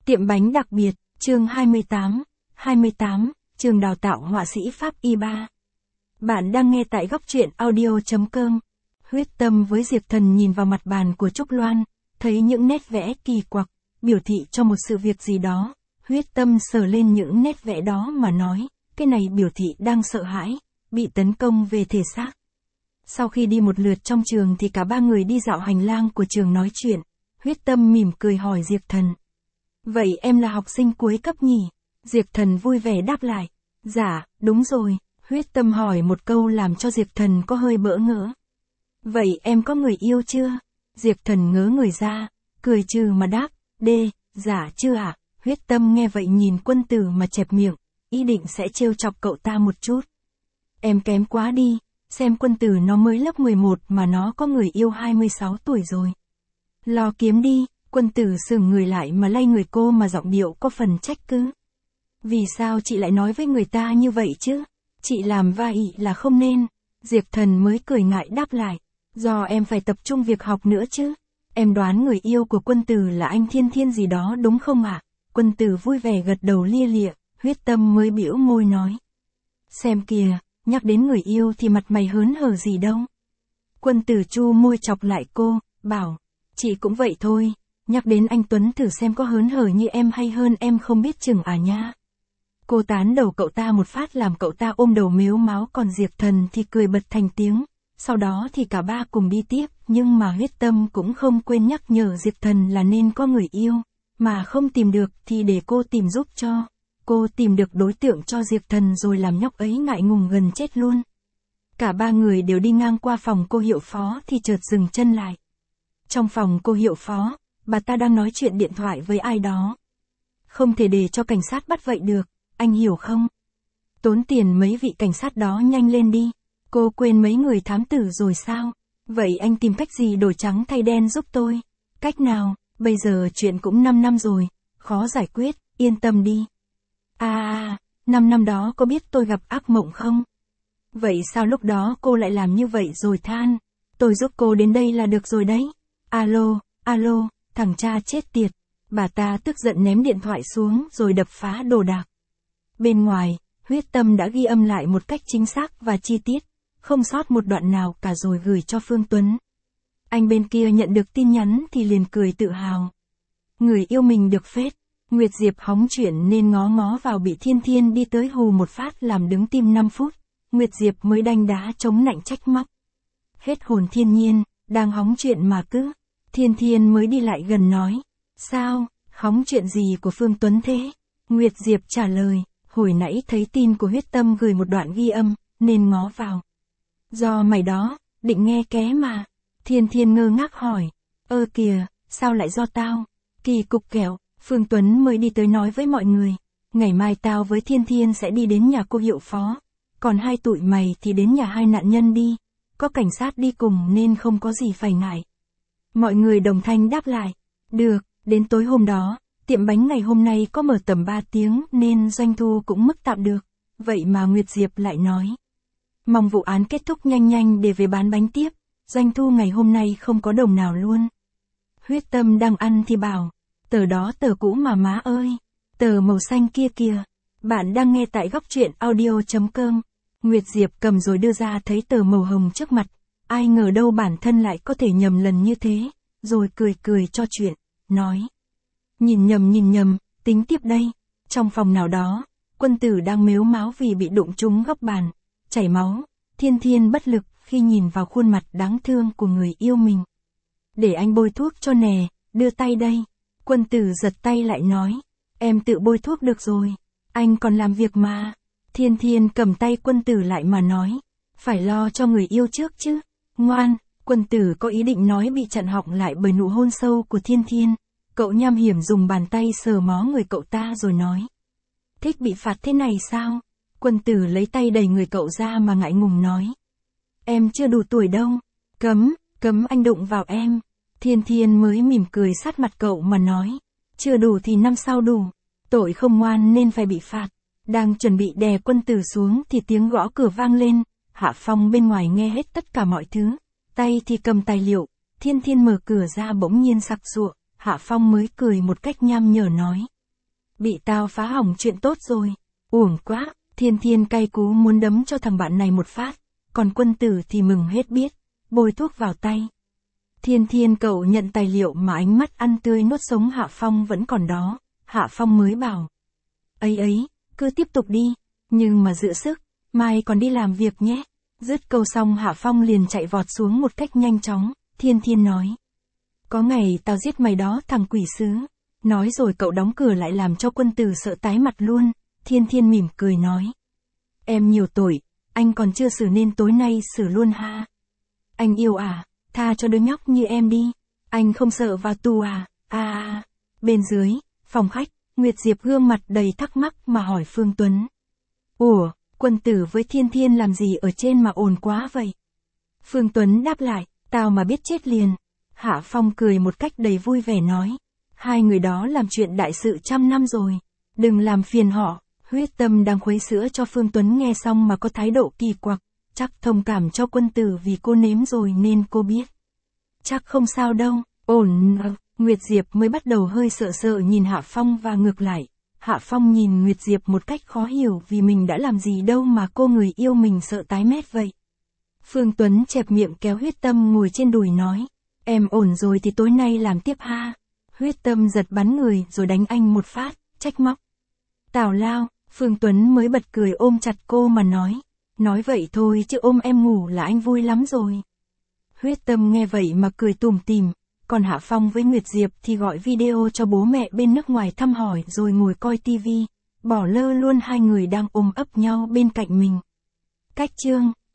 Tiệm bánh đặc biệt, chương 28, trường đào tạo họa sĩ Pháp Y3. Bạn đang nghe tại góc truyện audio.com. Huyết Tâm với Diệp Thần nhìn vào mặt bàn của Trúc Loan, thấy những nét vẽ kỳ quặc, biểu thị cho một sự việc gì đó. Huyết Tâm sờ lên những nét vẽ đó mà nói, cái này biểu thị đang sợ hãi, bị tấn công về thể xác. Sau khi đi một lượt trong trường thì cả ba người đi dạo hành lang của trường nói chuyện. Huyết Tâm mỉm cười hỏi Diệp Thần. Vậy em là học sinh cuối cấp nhỉ? Diệp Thần vui vẻ đáp lại. Dạ, đúng rồi. Huyết Tâm hỏi một câu làm cho Diệp Thần có hơi bỡ ngỡ. Vậy em có người yêu chưa? Diệp Thần ngớ người ra, cười trừ mà đáp, dạ chưa ạ. Huyết Tâm nghe vậy nhìn Quân Tử mà chẹp miệng, ý định sẽ trêu chọc cậu ta một chút. Em kém quá đi, xem Quân Tử nó mới lớp 11 mà nó có người yêu 26 tuổi rồi. Lo kiếm đi. Quân Tử sững người lại mà lay người cô mà giọng điệu có phần trách cứ. Vì sao chị lại nói với người ta như vậy chứ? Chị làm vậy là không nên. Diệp Thần mới cười ngại đáp lại. Do em phải tập trung việc học nữa chứ. Em đoán người yêu của Quân Tử là anh Thiên Thiên gì đó đúng không ạ? Quân Tử vui vẻ gật đầu lia lịa, Huyết Tâm mới bĩu môi nói. Xem kìa, nhắc đến người yêu thì mặt mày hớn hở gì đâu. Quân Tử chu môi chọc lại cô, bảo, chị cũng vậy thôi. Nhắc đến anh Tuấn thử xem có hớn hở như em hay hơn em không biết chừng à nha. Cô tán đầu cậu ta một phát làm cậu ta ôm đầu mếu máo, còn Diệp Thần thì cười bật thành tiếng. Sau đó thì cả ba cùng đi tiếp, nhưng mà Huyết Tâm cũng không quên nhắc nhở Diệp Thần là nên có người yêu, mà không tìm được thì để cô tìm giúp cho. Cô tìm được đối tượng cho Diệp Thần rồi làm nhóc ấy ngại ngùng gần chết luôn. Cả ba người đều đi ngang qua phòng cô hiệu phó thì chợt dừng chân lại. Trong phòng cô hiệu phó, bà ta đang nói chuyện điện thoại với ai đó. Không thể để cho cảnh sát bắt vậy được, anh hiểu không? Tốn tiền mấy vị cảnh sát đó nhanh lên đi. Cô quên mấy người thám tử rồi sao? Vậy anh tìm cách gì đổi trắng thay đen giúp tôi? Cách nào? Bây giờ chuyện cũng 5 năm rồi, khó giải quyết, yên tâm đi. 5 năm đó có biết tôi gặp ác mộng không? Vậy sao lúc đó cô lại làm như vậy rồi than? Tôi giúp cô đến đây là được rồi đấy. Alo. Thằng cha chết tiệt. Bà ta tức giận ném điện thoại xuống rồi đập phá đồ đạc. Bên ngoài, Huyết Tâm đã ghi âm lại một cách chính xác và chi tiết, không sót một đoạn nào cả rồi gửi cho Phương Tuấn. Anh bên kia nhận được tin nhắn thì liền cười tự hào. Người yêu mình được phết. Nguyệt Diệp hóng chuyện nên ngó vào bị Thiên Thiên đi tới hù một phát làm đứng tim 5 phút. Nguyệt Diệp mới đanh đá chống nạnh trách móc. Hết hồn Thiên Nhiên, đang hóng chuyện mà cứ. Thiên Thiên mới đi lại gần nói. Sao, hóng chuyện gì của Phương Tuấn thế? Nguyệt Diệp trả lời, hồi nãy thấy tin của Huyết Tâm gửi một đoạn ghi âm, nên ngó vào. Do mày đó, định nghe ké mà. Thiên Thiên ngơ ngác hỏi. Kìa, sao lại do tao? Kỳ cục kẹo, Phương Tuấn mới đi tới nói với mọi người. Ngày mai tao với Thiên Thiên sẽ đi đến nhà cô hiệu phó. Còn hai tụi mày thì đến nhà hai nạn nhân đi. Có cảnh sát đi cùng nên không có gì phải ngại. Mọi người đồng thanh đáp lại. Được, đến tối hôm đó, tiệm bánh ngày hôm nay có mở tầm 3 tiếng nên doanh thu cũng mức tạm được. Vậy mà Nguyệt Diệp lại nói. Mong vụ án kết thúc nhanh để về bán bánh tiếp. Doanh thu ngày hôm nay không có đồng nào luôn. Huyết Tâm đang ăn thì bảo. Tờ đó tờ cũ mà má ơi. Tờ màu xanh kia kìa. Bạn đang nghe tại góc truyện audio.com. Nguyệt Diệp cầm rồi đưa ra thấy tờ màu hồng trước mặt. Ai ngờ đâu bản thân lại có thể nhầm lần như thế. Rồi cười cho chuyện, nói. Nhìn nhầm, tính tiếp đây. Trong phòng nào đó, Quân Tử đang mếu máo vì bị đụng trúng góc bàn, chảy máu. Thiên Thiên bất lực khi nhìn vào khuôn mặt đáng thương của người yêu mình. Để anh bôi thuốc cho nè, đưa tay đây. Quân Tử giật tay lại nói. Em tự bôi thuốc được rồi, anh còn làm việc mà. Thiên Thiên cầm tay Quân Tử lại mà nói. Phải lo cho người yêu trước chứ. Ngoan. Quân Tử có ý định nói bị chặn họng lại bởi nụ hôn sâu của Thiên Thiên. Cậu nham hiểm dùng bàn tay sờ mó người cậu ta rồi nói. Thích bị phạt thế này sao? Quân Tử lấy tay đẩy người cậu ra mà ngại ngùng nói. Em chưa đủ tuổi đâu. Cấm anh đụng vào em. Thiên Thiên mới mỉm cười sát mặt cậu mà nói. Chưa đủ thì năm sau đủ. Tội không ngoan nên phải bị phạt. Đang chuẩn bị đè Quân Tử xuống thì tiếng gõ cửa vang lên. Hạ Phong bên ngoài nghe hết tất cả mọi thứ. Tay thì cầm tài liệu. Thiên Thiên mở cửa ra bỗng nhiên sặc sụa. Hạ Phong mới cười một cách nham nhở nói. Bị tao phá hỏng chuyện tốt rồi. Uổng quá, Thiên Thiên cay cú muốn đấm cho thằng bạn này một phát. Còn Quân Tử thì mừng hết biết, bôi thuốc vào tay. Thiên Thiên cậu nhận tài liệu mà ánh mắt ăn tươi nuốt sống Hạ Phong vẫn còn đó. Hạ Phong mới bảo. Ấy, cứ tiếp tục đi, nhưng mà giữ sức, mai còn đi làm việc nhé. Dứt câu xong Hạ Phong liền chạy vọt xuống một cách nhanh chóng. Thiên Thiên nói. Có ngày tao giết mày đó thằng quỷ sứ. Nói rồi cậu đóng cửa lại làm cho Quân Tử sợ tái mặt luôn. Thiên Thiên mỉm cười nói. Em nhiều tuổi, anh còn chưa xử nên tối nay xử luôn ha. Anh yêu à, tha cho đứa nhóc như em đi. Anh không sợ vào tù à. Bên dưới, phòng khách, Nguyệt Diệp gương mặt đầy thắc mắc mà hỏi Phương Tuấn. Ủa, Quân Tử với Thiên Thiên làm gì ở trên mà ồn quá vậy? Phương Tuấn đáp lại, tao mà biết chết liền. Hạ Phong cười một cách đầy vui vẻ nói. Hai người đó làm chuyện đại sự 100 năm rồi. Đừng làm phiền họ. Huyết Tâm đang khuấy sữa cho Phương Tuấn nghe xong mà có thái độ kỳ quặc. Chắc thông cảm cho Quân Tử vì cô nếm rồi nên cô biết. Chắc không sao đâu, ổn. Nguyệt Diệp mới bắt đầu hơi sợ nhìn Hạ Phong và ngược lại. Hạ Phong nhìn Nguyệt Diệp một cách khó hiểu vì mình đã làm gì đâu mà cô người yêu mình sợ tái mét vậy. Phương Tuấn chẹp miệng kéo Huyết Tâm ngồi trên đùi nói. Em ổn rồi thì tối nay làm tiếp ha. Huyết Tâm giật bắn người rồi đánh anh một phát, trách móc. Tào lao, Phương Tuấn mới bật cười ôm chặt cô mà nói. Nói vậy thôi chứ ôm em ngủ là anh vui lắm rồi. Huyết Tâm nghe vậy mà cười tủm tỉm. Còn Hạ Phong với Nguyệt Diệp thì gọi video cho bố mẹ bên nước ngoài thăm hỏi rồi ngồi coi tivi. Bỏ lơ luôn hai người đang ôm ấp nhau bên cạnh mình. Cách chương